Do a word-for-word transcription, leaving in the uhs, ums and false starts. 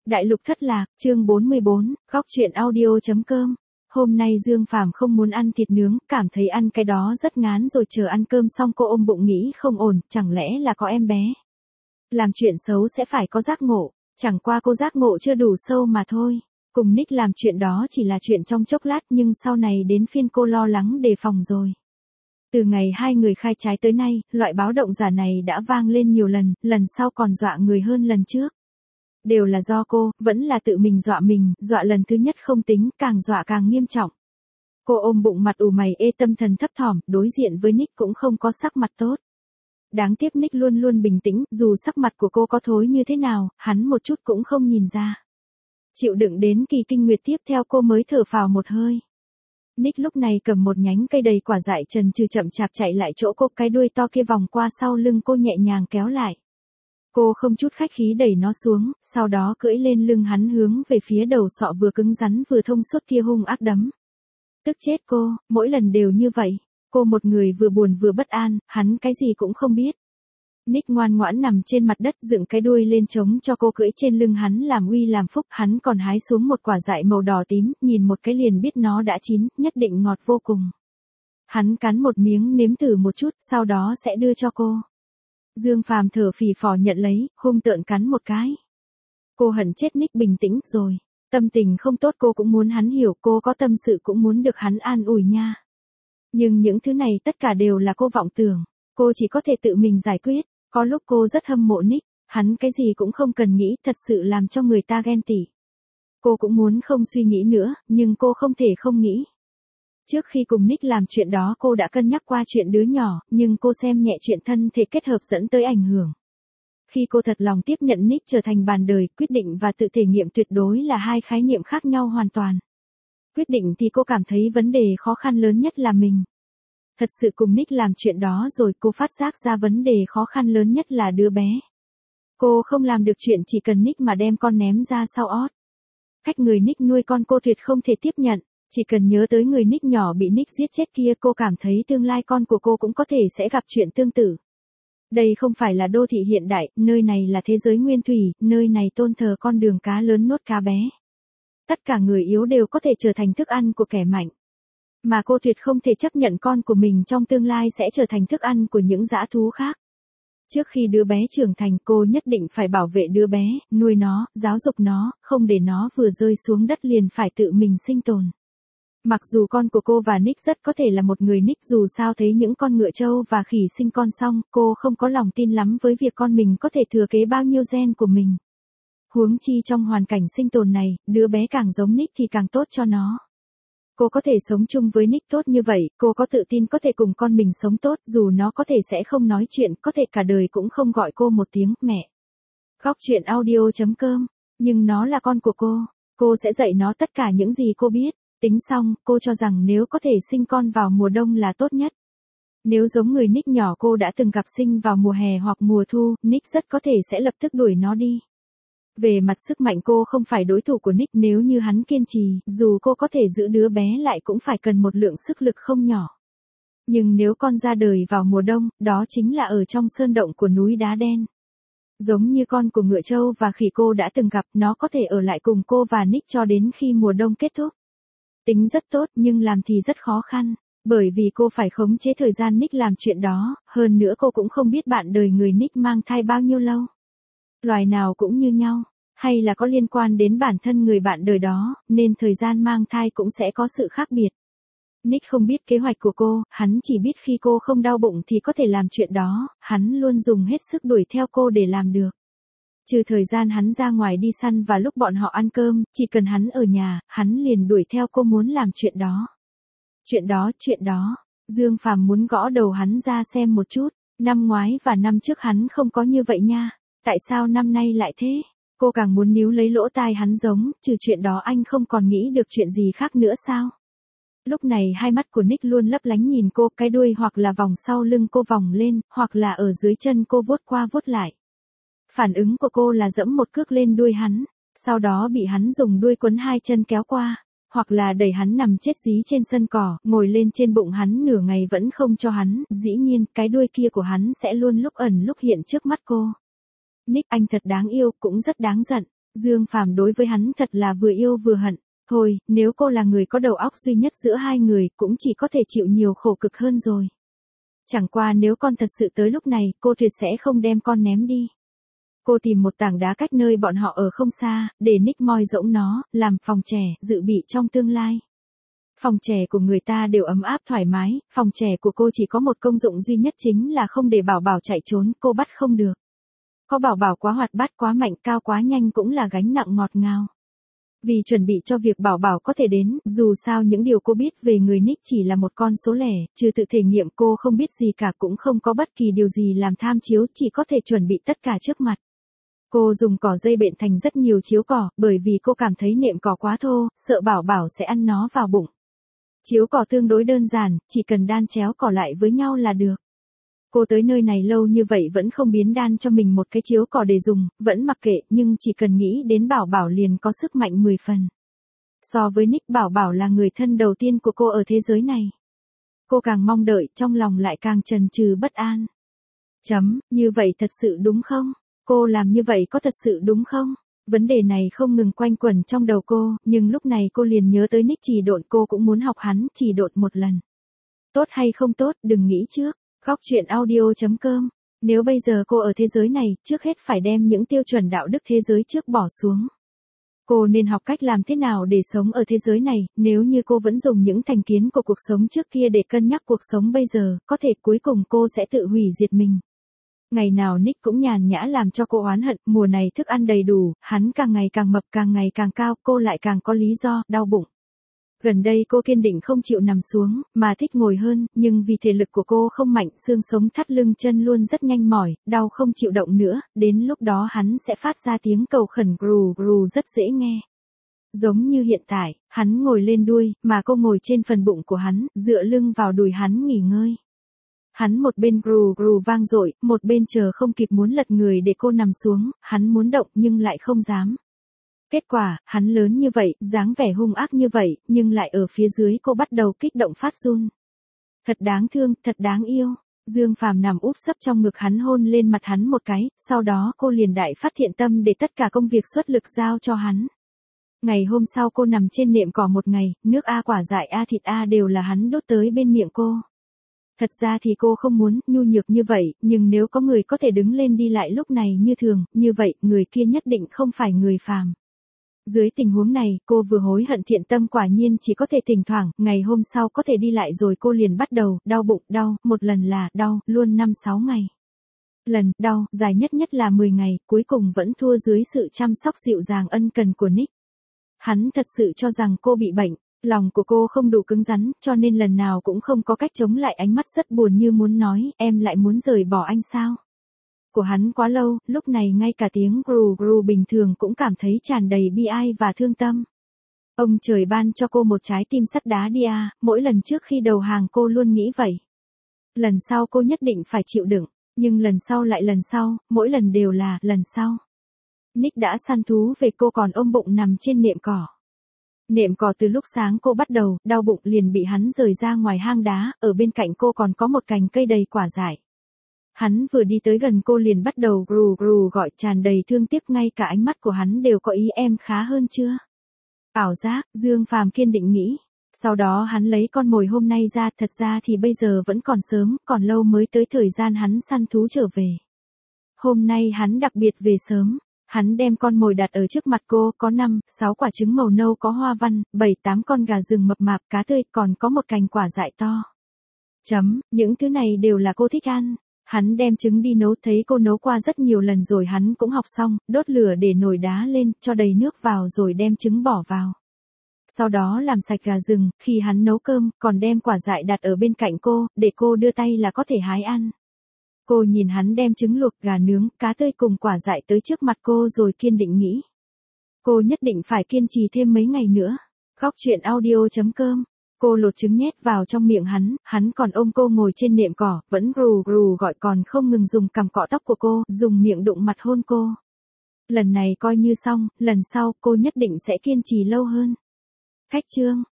Đại lục thất lạc, chương bốn mươi bốn, góc truyện audio.com. Hôm nay Dương Phàm không muốn ăn thịt nướng, cảm thấy ăn cái đó rất ngán rồi, chờ ăn cơm xong cô ôm bụng nghĩ không ổn, chẳng lẽ là có em bé. Làm chuyện xấu sẽ phải có giác ngộ, chẳng qua cô giác ngộ chưa đủ sâu mà thôi. Cùng Nick làm chuyện đó chỉ là chuyện trong chốc lát, nhưng sau này đến phiên cô lo lắng đề phòng rồi. Từ ngày hai người khai trái tới nay, loại báo động giả này đã vang lên nhiều lần, lần sau còn dọa người hơn lần trước. Đều là do cô, vẫn là tự mình dọa mình, dọa lần thứ nhất không tính, càng dọa càng nghiêm trọng. Cô ôm bụng mặt ủ mày ê, tâm thần thấp thỏm, đối diện với Nick cũng không có sắc mặt tốt. Đáng tiếc Nick luôn luôn bình tĩnh, dù sắc mặt của cô có thối như thế nào, hắn một chút cũng không nhìn ra. Chịu đựng đến kỳ kinh nguyệt tiếp theo cô mới thở phào một hơi. Nick lúc này cầm một nhánh cây đầy quả dại trần trừ chậm chạp chạy lại chỗ cô, cái đuôi to kia vòng qua sau lưng cô nhẹ nhàng kéo lại. Cô không chút khách khí đẩy nó xuống, sau đó cưỡi lên lưng hắn hướng về phía đầu sọ vừa cứng rắn vừa thông suốt kia hung ác đấm. Tức chết cô, mỗi lần đều như vậy. Cô một người vừa buồn vừa bất an, hắn cái gì cũng không biết. Nick ngoan ngoãn nằm trên mặt đất dựng cái đuôi lên chống cho cô cưỡi trên lưng hắn làm uy làm phúc. Hắn còn hái xuống một quả dại màu đỏ tím, nhìn một cái liền biết nó đã chín, nhất định ngọt vô cùng. Hắn cắn một miếng nếm thử một chút, sau đó sẽ đưa cho cô. Dương Phàm thở phì phò nhận lấy, hung tợn cắn một cái. Cô hận chết Nick bình tĩnh rồi. Tâm tình không tốt cô cũng muốn hắn hiểu, cô có tâm sự cũng muốn được hắn an ủi nha. Nhưng những thứ này tất cả đều là cô vọng tưởng. Cô chỉ có thể tự mình giải quyết. Có lúc cô rất hâm mộ Nick, hắn cái gì cũng không cần nghĩ, thật sự làm cho người ta ghen tị. Cô cũng muốn không suy nghĩ nữa, nhưng cô không thể không nghĩ. Trước khi cùng Nick làm chuyện đó cô đã cân nhắc qua chuyện đứa nhỏ, nhưng cô xem nhẹ chuyện thân thể kết hợp dẫn tới ảnh hưởng. Khi cô thật lòng tiếp nhận Nick trở thành bạn đời, quyết định và tự thể nghiệm tuyệt đối là hai khái niệm khác nhau hoàn toàn. Quyết định thì cô cảm thấy vấn đề khó khăn lớn nhất là mình. Thật sự cùng Nick làm chuyện đó rồi cô phát giác ra vấn đề khó khăn lớn nhất là đứa bé. Cô không làm được chuyện chỉ cần Nick mà đem con ném ra sau ót. Cách người Nick nuôi con cô tuyệt không thể tiếp nhận. Chỉ cần nhớ tới người Nick nhỏ bị Nick giết chết kia, cô cảm thấy tương lai con của cô cũng có thể sẽ gặp chuyện tương tự. Đây không phải là đô thị hiện đại, nơi này là thế giới nguyên thủy, nơi này tôn thờ con đường cá lớn nuốt cá bé. Tất cả người yếu đều có thể trở thành thức ăn của kẻ mạnh. Mà cô tuyệt không thể chấp nhận con của mình trong tương lai sẽ trở thành thức ăn của những dã thú khác. Trước khi đứa bé trưởng thành cô nhất định phải bảo vệ đứa bé, nuôi nó, giáo dục nó, không để nó vừa rơi xuống đất liền phải tự mình sinh tồn. Mặc dù con của cô và Nick rất có thể là một người, Nick dù sao thấy những con ngựa trâu và khỉ sinh con xong, cô không có lòng tin lắm với việc con mình có thể thừa kế bao nhiêu gen của mình. Huống chi trong hoàn cảnh sinh tồn này, đứa bé càng giống Nick thì càng tốt cho nó. Cô có thể sống chung với Nick tốt như vậy, cô có tự tin có thể cùng con mình sống tốt, dù nó có thể sẽ không nói chuyện, có thể cả đời cũng không gọi cô một tiếng mẹ. Góc truyện audio.com, nhưng nó là con của cô, cô sẽ dạy nó tất cả những gì cô biết. Tính xong, cô cho rằng nếu có thể sinh con vào mùa đông là tốt nhất. Nếu giống người Nick nhỏ cô đã từng gặp sinh vào mùa hè hoặc mùa thu, Nick rất có thể sẽ lập tức đuổi nó đi. Về mặt sức mạnh cô không phải đối thủ của Nick, nếu như hắn kiên trì, dù cô có thể giữ đứa bé lại cũng phải cần một lượng sức lực không nhỏ. Nhưng nếu con ra đời vào mùa đông, đó chính là ở trong sơn động của núi đá đen. Giống như con của ngựa trâu và khỉ cô đã từng gặp, nó có thể ở lại cùng cô và Nick cho đến khi mùa đông kết thúc. Tính rất tốt nhưng làm thì rất khó khăn, bởi vì cô phải khống chế thời gian Nick làm chuyện đó, hơn nữa cô cũng không biết bạn đời người Nick mang thai bao nhiêu lâu. Loài nào cũng như nhau, hay là có liên quan đến bản thân người bạn đời đó, nên thời gian mang thai cũng sẽ có sự khác biệt. Nick không biết kế hoạch của cô, hắn chỉ biết khi cô không đau bụng thì có thể làm chuyện đó, hắn luôn dùng hết sức đuổi theo cô để làm được. Trừ thời gian hắn ra ngoài đi săn và lúc bọn họ ăn cơm, chỉ cần hắn ở nhà, hắn liền đuổi theo cô muốn làm chuyện đó. Chuyện đó, chuyện đó, Dương Phàm muốn gõ đầu hắn ra xem một chút, năm ngoái và năm trước hắn không có như vậy nha, tại sao năm nay lại thế? Cô càng muốn níu lấy lỗ tai hắn giống, trừ chuyện đó anh không còn nghĩ được chuyện gì khác nữa sao? Lúc này hai mắt của Nick luôn lấp lánh nhìn cô, cái đuôi hoặc là vòng sau lưng cô vòng lên, hoặc là ở dưới chân cô vuốt qua vuốt lại. Phản ứng của cô là dẫm một cước lên đuôi hắn, sau đó bị hắn dùng đuôi quấn hai chân kéo qua, hoặc là đẩy hắn nằm chết dí trên sân cỏ, ngồi lên trên bụng hắn nửa ngày vẫn không cho hắn, dĩ nhiên cái đuôi kia của hắn sẽ luôn lúc ẩn lúc hiện trước mắt cô. Nick anh thật đáng yêu, cũng rất đáng giận. Dương Phàm đối với hắn thật là vừa yêu vừa hận. Thôi, nếu cô là người có đầu óc duy nhất giữa hai người, cũng chỉ có thể chịu nhiều khổ cực hơn rồi. Chẳng qua nếu con thật sự tới lúc này, cô tuyệt sẽ không đem con ném đi. Cô tìm một tảng đá cách nơi bọn họ ở không xa, để Nick moi rỗng nó, làm phòng trẻ, dự bị trong tương lai. Phòng trẻ của người ta đều ấm áp thoải mái, phòng trẻ của cô chỉ có một công dụng duy nhất chính là không để Bảo Bảo chạy trốn, cô bắt không được. Có Bảo Bảo quá hoạt bát quá mạnh cao quá nhanh cũng là gánh nặng ngọt ngào. Vì chuẩn bị cho việc Bảo Bảo có thể đến, dù sao những điều cô biết về người Nick chỉ là một con số lẻ, trừ tự thể nghiệm cô không biết gì cả cũng không có bất kỳ điều gì làm tham chiếu, chỉ có thể chuẩn bị tất cả trước mặt. Cô dùng cỏ dây bện thành rất nhiều chiếu cỏ, bởi vì cô cảm thấy nệm cỏ quá thô, sợ Bảo Bảo sẽ ăn nó vào bụng. Chiếu cỏ tương đối đơn giản, chỉ cần đan chéo cỏ lại với nhau là được. Cô tới nơi này lâu như vậy vẫn không biến đan cho mình một cái chiếu cỏ để dùng, vẫn mặc kệ, nhưng chỉ cần nghĩ đến Bảo Bảo liền có sức mạnh mười phần. So với Nick, Bảo Bảo là người thân đầu tiên của cô ở thế giới này. Cô càng mong đợi, trong lòng lại càng chần chừ bất an. Chấm, như vậy thật sự đúng không? Cô làm như vậy có thật sự đúng không? Vấn đề này không ngừng quanh quẩn trong đầu cô, nhưng lúc này cô liền nhớ tới Nick chỉ độn, cô cũng muốn học hắn chỉ độn một lần. Tốt hay không tốt, đừng nghĩ trước. Góc truyện audio chấm com. Nếu bây giờ cô ở thế giới này, trước hết phải đem những tiêu chuẩn đạo đức thế giới trước bỏ xuống. Cô nên học cách làm thế nào để sống ở thế giới này, nếu như cô vẫn dùng những thành kiến của cuộc sống trước kia để cân nhắc cuộc sống bây giờ, có thể cuối cùng cô sẽ tự hủy diệt mình. Ngày nào Nick cũng nhàn nhã làm cho cô oán hận, mùa này thức ăn đầy đủ, hắn càng ngày càng mập càng ngày càng cao, cô lại càng có lý do, đau bụng. Gần đây cô kiên định không chịu nằm xuống, mà thích ngồi hơn, nhưng vì thể lực của cô không mạnh, xương sống thắt lưng chân luôn rất nhanh mỏi, đau không chịu động nữa, đến lúc đó hắn sẽ phát ra tiếng cầu khẩn gru gru rất dễ nghe. Giống như hiện tại, hắn ngồi lên đuôi, mà cô ngồi trên phần bụng của hắn, dựa lưng vào đùi hắn nghỉ ngơi. Hắn một bên gru gru vang dội, một bên chờ không kịp muốn lật người để cô nằm xuống, hắn muốn động nhưng lại không dám. Kết quả, hắn lớn như vậy, dáng vẻ hung ác như vậy, nhưng lại ở phía dưới cô bắt đầu kích động phát run. Thật đáng thương, thật đáng yêu. Dương Phàm nằm úp sấp trong ngực hắn hôn lên mặt hắn một cái, sau đó cô liền đại phát thiện tâm để tất cả công việc xuất lực giao cho hắn. Ngày hôm sau cô nằm trên nệm cỏ một ngày, nước A quả dại A thịt A đều là hắn đốt tới bên miệng cô. Thật ra thì cô không muốn nhu nhược như vậy, nhưng nếu có người có thể đứng lên đi lại lúc này như thường, như vậy, người kia nhất định không phải người phàm. Dưới tình huống này, cô vừa hối hận thiện tâm quả nhiên chỉ có thể thỉnh thoảng, ngày hôm sau có thể đi lại rồi cô liền bắt đầu, đau bụng, đau, một lần là, đau, luôn năm sáu ngày. Lần, đau, dài nhất nhất là mười ngày, cuối cùng vẫn thua dưới sự chăm sóc dịu dàng ân cần của Nick. Hắn thật sự cho rằng cô bị bệnh, lòng của cô không đủ cứng rắn, cho nên lần nào cũng không có cách chống lại ánh mắt rất buồn như muốn nói, em lại muốn rời bỏ anh sao? Của hắn quá lâu, lúc này ngay cả tiếng gru gru bình thường cũng cảm thấy tràn đầy bi ai và thương tâm. Ông trời ban cho cô một trái tim sắt đá đi à, mỗi lần trước khi đầu hàng cô luôn nghĩ vậy. Lần sau cô nhất định phải chịu đựng, nhưng lần sau lại lần sau, mỗi lần đều là lần sau. Nick đã săn thú về cô còn ôm bụng nằm trên nệm cỏ. Nệm cỏ từ lúc sáng cô bắt đầu, đau bụng liền bị hắn rời ra ngoài hang đá, ở bên cạnh cô còn có một cành cây đầy quả dại. Hắn vừa đi tới gần cô liền bắt đầu gru gru gọi tràn đầy thương tiếc, ngay cả ánh mắt của hắn đều có ý em khá hơn chưa? Ảo giác, Dương Phàm kiên định nghĩ. Sau đó hắn lấy con mồi hôm nay ra, thật ra thì bây giờ vẫn còn sớm, còn lâu mới tới thời gian hắn săn thú trở về. Hôm nay hắn đặc biệt về sớm. Hắn đem con mồi đặt ở trước mặt cô, có năm, sáu quả trứng màu nâu có hoa văn, bảy, tám con gà rừng mập mạp, cá tươi, còn có một cành quả dại to. Chấm, những thứ này đều là cô thích ăn. Hắn đem trứng đi nấu, thấy cô nấu qua rất nhiều lần rồi hắn cũng học xong, đốt lửa để nồi đá lên, cho đầy nước vào rồi đem trứng bỏ vào. Sau đó làm sạch gà rừng, khi hắn nấu cơm, còn đem quả dại đặt ở bên cạnh cô, để cô đưa tay là có thể hái ăn. Cô nhìn hắn đem trứng luộc, gà nướng, cá tươi cùng quả dại tới trước mặt cô rồi kiên định nghĩ. Cô nhất định phải kiên trì thêm mấy ngày nữa. Góc truyện audio chấm com. Cô lột trứng nhét vào trong miệng hắn, hắn còn ôm cô ngồi trên nệm cỏ, vẫn gru gru gọi còn không ngừng dùng cằm cọ tóc của cô, dùng miệng đụng mặt hôn cô. Lần này coi như xong, lần sau cô nhất định sẽ kiên trì lâu hơn. Khách chương.